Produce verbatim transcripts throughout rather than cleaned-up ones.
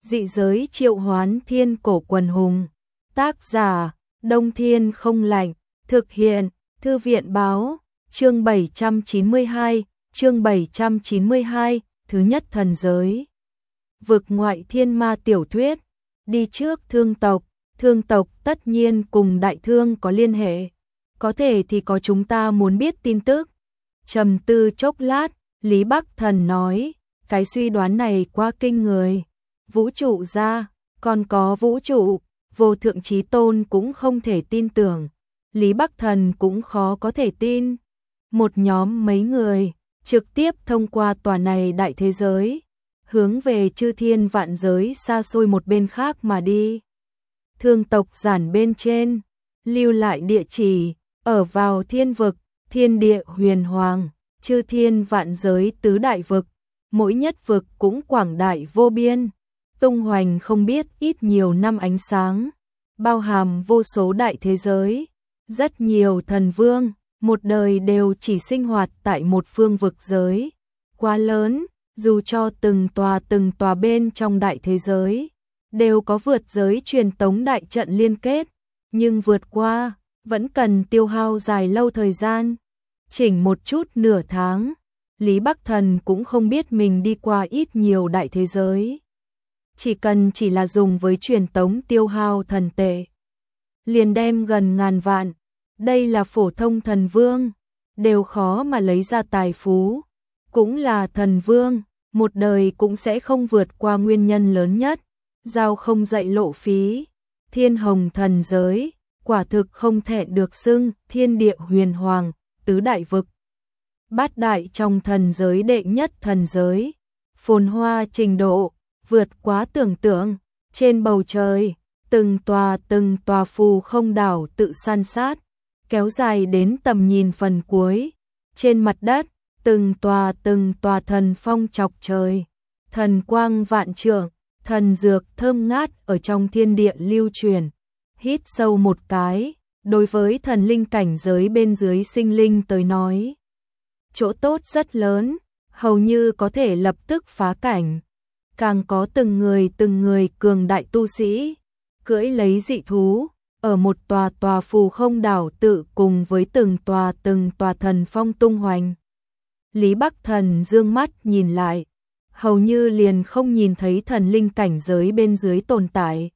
Dị giới triệu hoán thiên cổ quần hùng. Tác giả, Đông Thiên Không Lạnh. Thực hiện, Thư viện báo. Chương bảy trăm chín mươi hai, chương bảy trăm chín mươi hai, thứ nhất thần giới. Vực ngoại thiên ma tiểu thuyết. Đi trước thương tộc. Thương tộc tất nhiên cùng đại thương có liên hệ. Có thể thì có chúng ta muốn biết tin tức. Trầm tư chốc lát, Lý Bắc Thần nói, cái suy đoán này quá kinh người. Vũ trụ ra, còn có vũ trụ, vô thượng chí tôn cũng không thể tin tưởng. Lý Bắc Thần cũng khó có thể tin. Một nhóm mấy người, trực tiếp thông qua tòa này đại thế giới, hướng về chư thiên vạn giới xa xôi một bên khác mà đi. Thương tộc giản bên trên, lưu lại địa chỉ, ở vào thiên vực, thiên địa huyền hoàng, chư thiên vạn giới tứ đại vực, mỗi nhất vực cũng quảng đại vô biên, tung hoành không biết ít nhiều năm ánh sáng, bao hàm vô số đại thế giới, rất nhiều thần vương, một đời đều chỉ sinh hoạt tại một phương vực giới, quá lớn, dù cho từng tòa từng tòa bên trong đại thế giới, đều có vượt giới truyền tống đại trận liên kết, nhưng vượt qua, vẫn cần tiêu hao dài lâu thời gian. Chỉnh một chút nửa tháng, Lý Bắc Thần cũng không biết mình đi qua ít nhiều đại thế giới. Chỉ cần chỉ là dùng với truyền tống tiêu hao thần tệ, liền đem gần ngàn vạn, đây là phổ thông thần vương, đều khó mà lấy ra tài phú. Cũng là thần vương, một đời cũng sẽ không vượt qua nguyên nhân lớn nhất, giao không dậy lộ phí. Thiên hồng thần giới, quả thực không thẹn được xưng thiên địa huyền hoàng, tứ đại vực. Bát đại trong thần giới đệ nhất thần giới, phồn hoa trình độ, vượt quá tưởng tượng, trên bầu trời, từng tòa từng tòa phù không đảo tự san sát, kéo dài đến tầm nhìn phần cuối, trên mặt đất, từng tòa từng tòa thần phong chọc trời, thần quang vạn trượng, thần dược thơm ngát ở trong thiên địa lưu truyền. Hít sâu một cái, đối với thần linh cảnh giới bên dưới sinh linh tới nói, chỗ tốt rất lớn, hầu như có thể lập tức phá cảnh. Càng có từng người từng người cường đại tu sĩ, cưỡi lấy dị thú, ở một tòa tòa phù không đảo tự cùng với từng tòa từng tòa thần phong tung hoành. Lý Bắc Thần dương mắt nhìn lại, hầu như liền không nhìn thấy thần linh cảnh giới bên dưới tồn tại.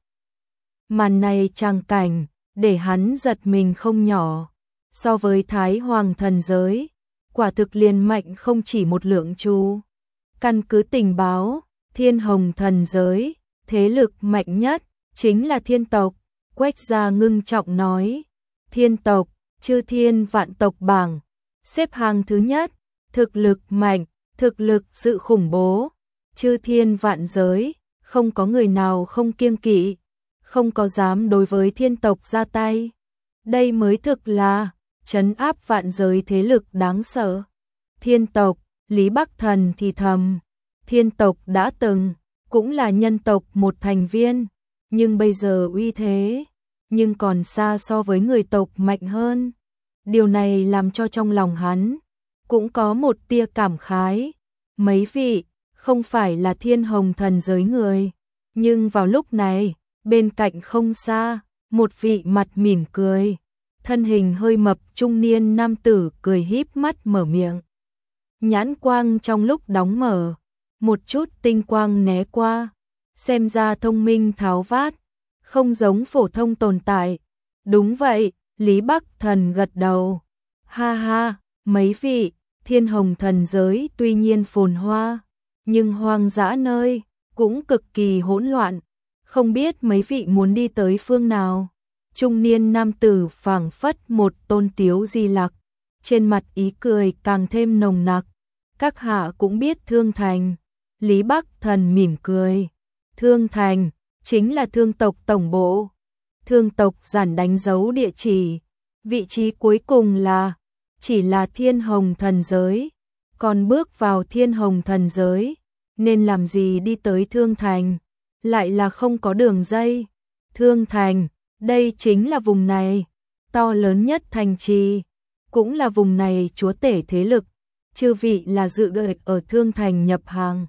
Màn này trang cảnh, để hắn giật mình không nhỏ, so với Thái Hoàng thần giới, quả thực liền mạnh không chỉ một lượng chu. Căn cứ tình báo, Thiên Hồng thần giới, thế lực mạnh nhất, chính là thiên tộc. Quách gia ngưng trọng nói, thiên tộc, chư thiên vạn tộc bảng, xếp hàng thứ nhất, thực lực mạnh, thực lực sự khủng bố, chư thiên vạn giới, không có người nào không kiêng kỵ, không có dám đối với thiên tộc ra tay. Đây mới thực là trấn áp vạn giới thế lực đáng sợ. Thiên tộc, Lý Bắc Thần thì thầm, thiên tộc đã từng, cũng là nhân tộc một thành viên, nhưng bây giờ uy thế, nhưng còn xa so với người tộc mạnh hơn. Điều này làm cho trong lòng hắn, cũng có một tia cảm khái. Mấy vị, không phải là thiên hồng thần giới người, nhưng vào lúc này, bên cạnh không xa, một vị mặt mỉm cười, thân hình hơi mập trung niên nam tử cười híp mắt mở miệng. Nhãn quang trong lúc đóng mở, một chút tinh quang né qua, xem ra thông minh tháo vát, không giống phổ thông tồn tại. Đúng vậy, Lý Bắc Thần gật đầu. Ha ha, mấy vị, thiên hồng thần giới tuy nhiên phồn hoa, nhưng hoang dã nơi, cũng cực kỳ hỗn loạn. Không biết mấy vị muốn đi tới phương nào? Trung niên nam tử phảng phất một tôn tiếu di lặc, trên mặt ý cười càng thêm nồng nặc. Các hạ cũng biết Thương Thành. Lý Bắc Thần mỉm cười. Thương Thành, chính là thương tộc tổng bộ. Thương tộc giản đánh dấu địa chỉ. Vị trí cuối cùng là, chỉ là thiên hồng thần giới. Còn bước vào thiên hồng thần giới, nên làm gì đi tới Thương Thành? Lại là không có đường dây. Thương Thành, đây chính là vùng này, to lớn nhất thành trì, cũng là vùng này chúa tể thế lực. Chư vị là dự đợi ở Thương Thành nhập hàng.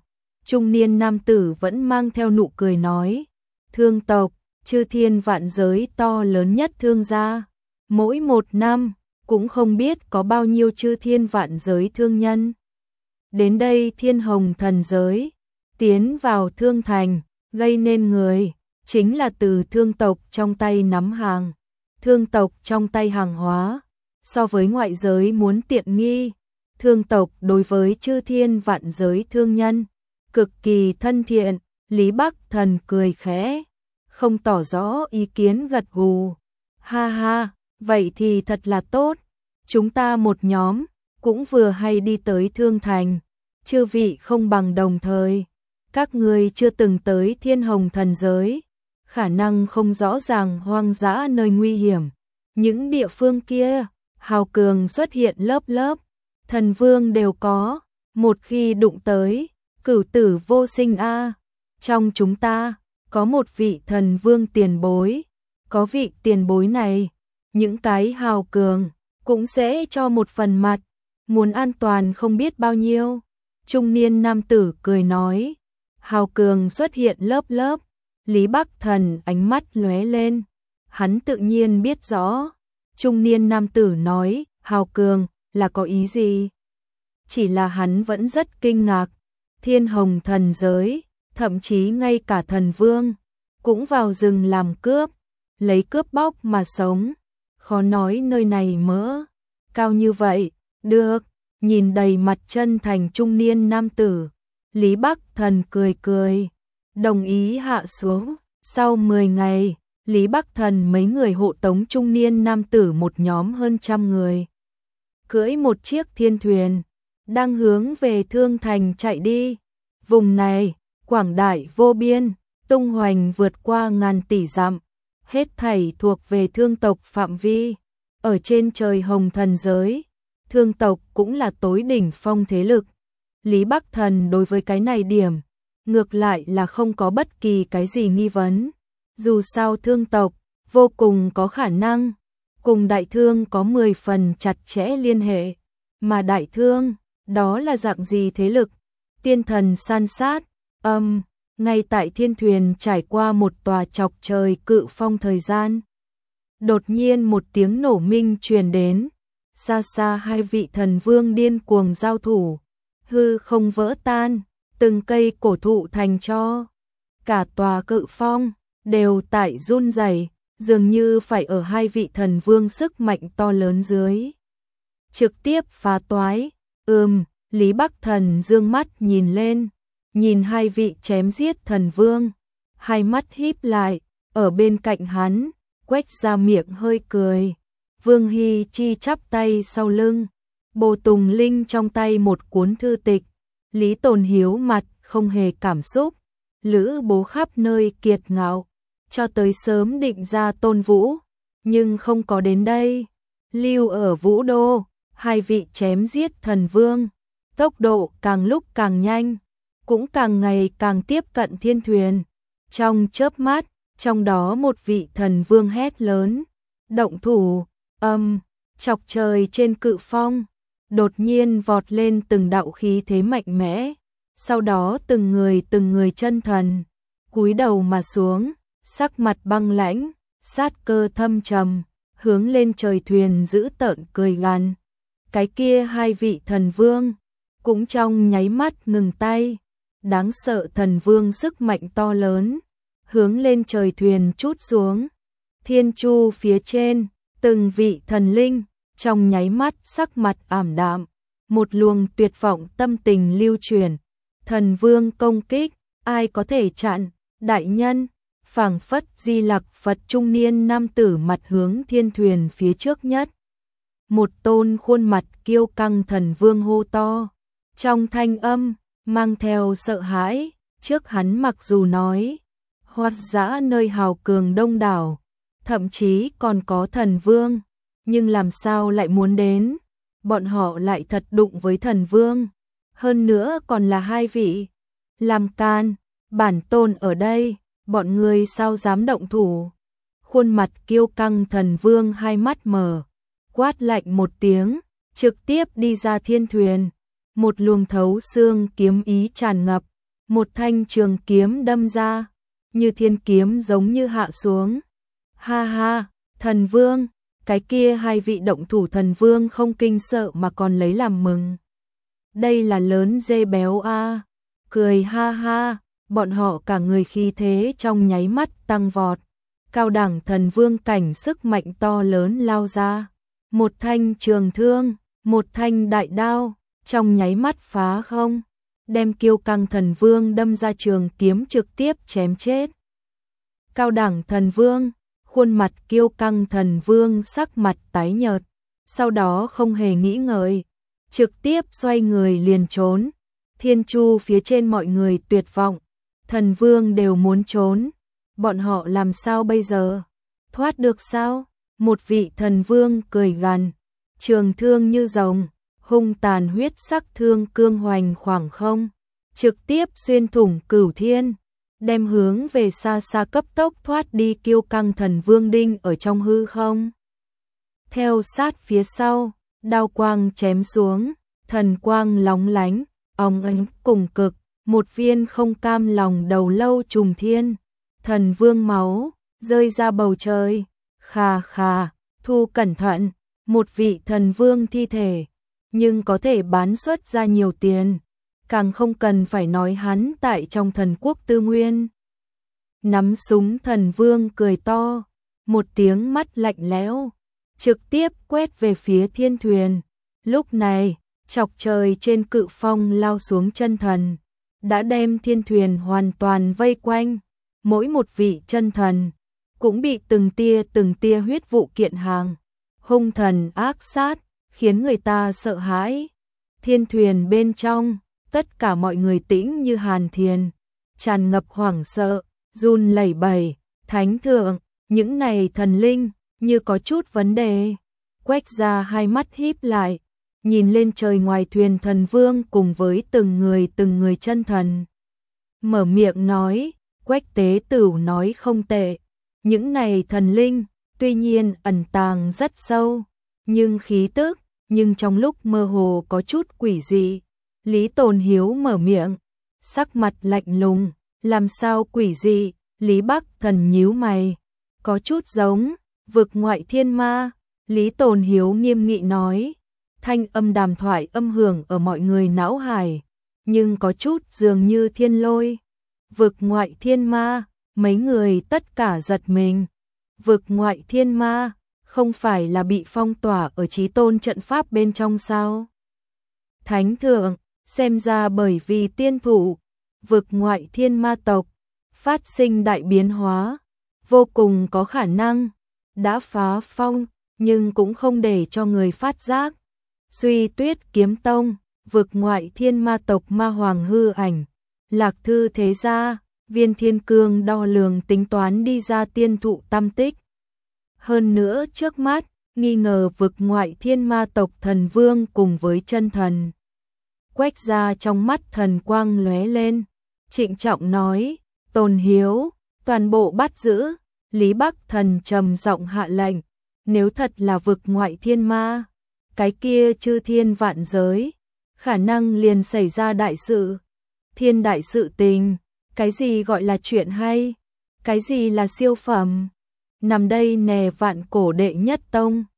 trung niên nam tử vẫn mang theo nụ cười nói, thương tộc, chư thiên vạn giới to lớn nhất thương gia, mỗi một năm, cũng không biết có bao nhiêu chư thiên vạn giới thương nhân. Đến đây thiên hồng thần giới, tiến vào thương thành, gây nên người, chính là từ thương tộc trong tay nắm hàng, thương tộc trong tay hàng hóa, so với ngoại giới muốn tiện nghi, thương tộc đối với chư thiên vạn giới thương nhân, cực kỳ thân thiện. Lý Bắc Thần cười khẽ, không tỏ rõ ý kiến gật gù, ha ha, vậy thì thật là tốt, chúng ta một nhóm, cũng vừa hay đi tới thương thành, chư vị không bằng đồng thời, các người chưa từng tới thiên hồng thần giới, khả năng không rõ ràng hoang dã nơi nguy hiểm, những địa phương kia, hào cường xuất hiện lớp lớp, thần vương đều có, một khi đụng tới, cửu tử vô sinh a. Trong chúng ta, có một vị thần vương tiền bối, có vị tiền bối này, những cái hào cường, cũng sẽ cho một phần mặt, muốn an toàn không biết bao nhiêu. Trung niên nam tử cười nói, hào cường xuất hiện lớp lớp, Lý Bắc Thần ánh mắt lóe lên, hắn tự nhiên biết rõ. Trung niên nam tử nói, hào cường, là có ý gì? Chỉ là hắn vẫn rất kinh ngạc, thiên hồng thần giới, thậm chí ngay cả thần vương, cũng vào rừng làm cướp, lấy cướp bóc mà sống, khó nói nơi này mỡ, cao như vậy, được, nhìn đầy mặt chân thành trung niên nam tử, Lý Bắc Thần cười cười, đồng ý hạ xuống, sau mười ngày, Lý Bắc Thần mấy người hộ tống trung niên nam tử một nhóm hơn trăm người, cưỡi một chiếc thiên thuyền, đang hướng về thương thành chạy đi, vùng này, quảng đại vô biên, tung hoành vượt qua ngàn tỷ dặm, hết thảy thuộc về thương tộc phạm vi, ở trên trời hồng thần giới, thương tộc cũng là tối đỉnh phong thế lực. Lý Bắc Thần đối với cái này điểm, ngược lại là không có bất kỳ cái gì nghi vấn, dù sao thương tộc, vô cùng có khả năng, cùng đại thương có mười phần chặt chẽ liên hệ, mà đại thương, đó là dạng gì thế lực, tiên thần san sát, âm, um, ngay tại thiên thuyền trải qua một tòa chọc trời cự phong thời gian. Đột nhiên một tiếng nổ minh truyền đến, xa xa hai vị thần vương điên cuồng giao thủ, hư không vỡ tan, từng cây cổ thụ thành tro, cả tòa cự phong, đều tại run rẩy, dường như phải ở hai vị thần vương sức mạnh to lớn dưới. Trực tiếp phá toái, ừm, Lý Bắc Thần dương mắt nhìn lên, nhìn hai vị chém giết thần vương, hai mắt híp lại, ở bên cạnh hắn, quách ra miệng hơi cười. Vương Hy Chi chắp tay sau lưng, Bồ Tùng Linh trong tay một cuốn thư tịch, Lý Tồn Hiếu mặt không hề cảm xúc, Lữ Bố khắp nơi kiệt ngạo, cho tới sớm định ra Tôn Vũ, nhưng không có đến đây. Lưu ở Vũ Đô, hai vị chém giết thần vương, tốc độ càng lúc càng nhanh, cũng càng ngày càng tiếp cận thiên thuyền. Trong chớp mắt, trong đó một vị thần vương hét lớn, động thủ, âm, chọc trời trên cự phong, đột nhiên vọt lên từng đạo khí thế mạnh mẽ, sau đó từng người từng người chân thần, cúi đầu mà xuống, sắc mặt băng lãnh, sát cơ thâm trầm, hướng lên trời thuyền giữ tợn cười gằn. Cái kia hai vị thần vương, cũng trong nháy mắt ngừng tay, đáng sợ thần vương sức mạnh to lớn, hướng lên trời thuyền trút xuống. Thiên chu phía trên, từng vị thần linh, trong nháy mắt sắc mặt ảm đạm, một luồng tuyệt vọng tâm tình lưu truyền. Thần vương công kích, ai có thể chặn, đại nhân, phảng phất Di Lặc Phật trung niên nam tử mặt hướng thiên thuyền phía trước nhất. Một tôn khuôn mặt kiêu căng thần vương hô to, trong thanh âm, mang theo sợ hãi, trước hắn mặc dù nói, hoang dã nơi hào cường đông đảo, thậm chí còn có thần vương, nhưng làm sao lại muốn đến, bọn họ lại thật đụng với thần vương, hơn nữa còn là hai vị, làm can, bản tôn ở đây, bọn người sao dám động thủ. Khuôn mặt kiêu căng thần vương hai mắt mở, quát lạnh một tiếng, trực tiếp đi ra thiên thuyền, một luồng thấu xương kiếm ý tràn ngập, một thanh trường kiếm đâm ra, như thiên kiếm giống như hạ xuống. Ha ha, thần vương, cái kia hai vị động thủ thần vương không kinh sợ mà còn lấy làm mừng. Đây là lớn dê béo a, cười ha ha, bọn họ cả người khí thế trong nháy mắt tăng vọt. Cao đẳng thần vương cảnh sức mạnh to lớn lao ra, một thanh trường thương, một thanh đại đao, trong nháy mắt phá không, đem kiêu căng thần vương đâm ra trường kiếm trực tiếp chém chết. Cao đẳng thần vương, khuôn mặt kiêu căng thần vương sắc mặt tái nhợt, sau đó không hề nghĩ ngợi, trực tiếp xoay người liền trốn. Thiên chu phía trên mọi người tuyệt vọng, thần vương đều muốn trốn, bọn họ làm sao bây giờ? Thoát được sao? Một vị thần vương cười gằn, trường thương như rồng, hung tàn huyết sắc thương cương hoành khoảng không, trực tiếp xuyên thủng cửu thiên, đem hướng về xa xa cấp tốc thoát đi kiêu căng thần vương đinh ở trong hư không. Theo sát phía sau, đao quang chém xuống, thần quang lóng lánh, óng ánh cùng cực, một viên không cam lòng đầu lâu trùng thiên, thần vương máu rơi ra bầu trời. Khà khà, thu cẩn thận, một vị thần vương thi thể, nhưng có thể bán xuất ra nhiều tiền, càng không cần phải nói hắn tại trong thần quốc tư nguyên. Nắm súng thần vương cười to, một tiếng mắt lạnh lẽo, trực tiếp quét về phía thiên thuyền. Lúc này, chọc trời trên cự phong lao xuống chân thần, đã đem thiên thuyền hoàn toàn vây quanh, mỗi một vị chân thần cũng bị từng tia từng tia huyết vụ kiện hàng, hung thần ác sát, khiến người ta sợ hãi. Thiên thuyền bên trong, tất cả mọi người tĩnh như hàn thiền, tràn ngập hoảng sợ, run lẩy bẩy. Thánh thượng, những này thần linh như có chút vấn đề. Quách ra hai mắt híp lại, nhìn lên trời ngoài thuyền thần vương cùng với từng người từng người chân thần. Mở miệng nói, Quách tế tửu nói không tệ. Những này thần linh, tuy nhiên ẩn tàng rất sâu, nhưng khí tức, nhưng trong lúc mơ hồ có chút quỷ dị. Lý Tồn Hiếu mở miệng, sắc mặt lạnh lùng, làm sao quỷ dị? Lý Bắc Thần nhíu mày, có chút giống vực ngoại thiên ma. Lý Tồn Hiếu nghiêm nghị nói, thanh âm đàm thoại âm hưởng ở mọi người não hải, nhưng có chút dường như thiên lôi. Vực ngoại thiên ma, mấy người tất cả giật mình. Vực ngoại thiên ma, không phải là bị phong tỏa ở Chí Tôn trận pháp bên trong sao? Thánh thượng, xem ra bởi vì tiên thủ, vực ngoại thiên ma tộc, phát sinh đại biến hóa, vô cùng có khả năng, đã phá phong, nhưng cũng không để cho người phát giác. Suy Tuyết Kiếm Tông, vực ngoại thiên ma tộc ma hoàng hư ảnh, Lạc Thư thế gia, Viên Thiên Cương đo lường tính toán đi ra tiên thụ tam tích. Hơn nữa trước mắt, nghi ngờ vực ngoại thiên ma tộc thần vương cùng với chân thần. Quách ra trong mắt thần quang lóe lên, trịnh trọng nói, Tồn Hiếu, toàn bộ bắt giữ. Lý Bắc Thần trầm giọng hạ lệnh, nếu thật là vực ngoại thiên ma, cái kia chư thiên vạn giới, khả năng liền xảy ra đại sự. Thiên đại sự tình, cái gì gọi là chuyện hay, cái gì là siêu phẩm, nằm đây nè vạn cổ đệ nhất tông.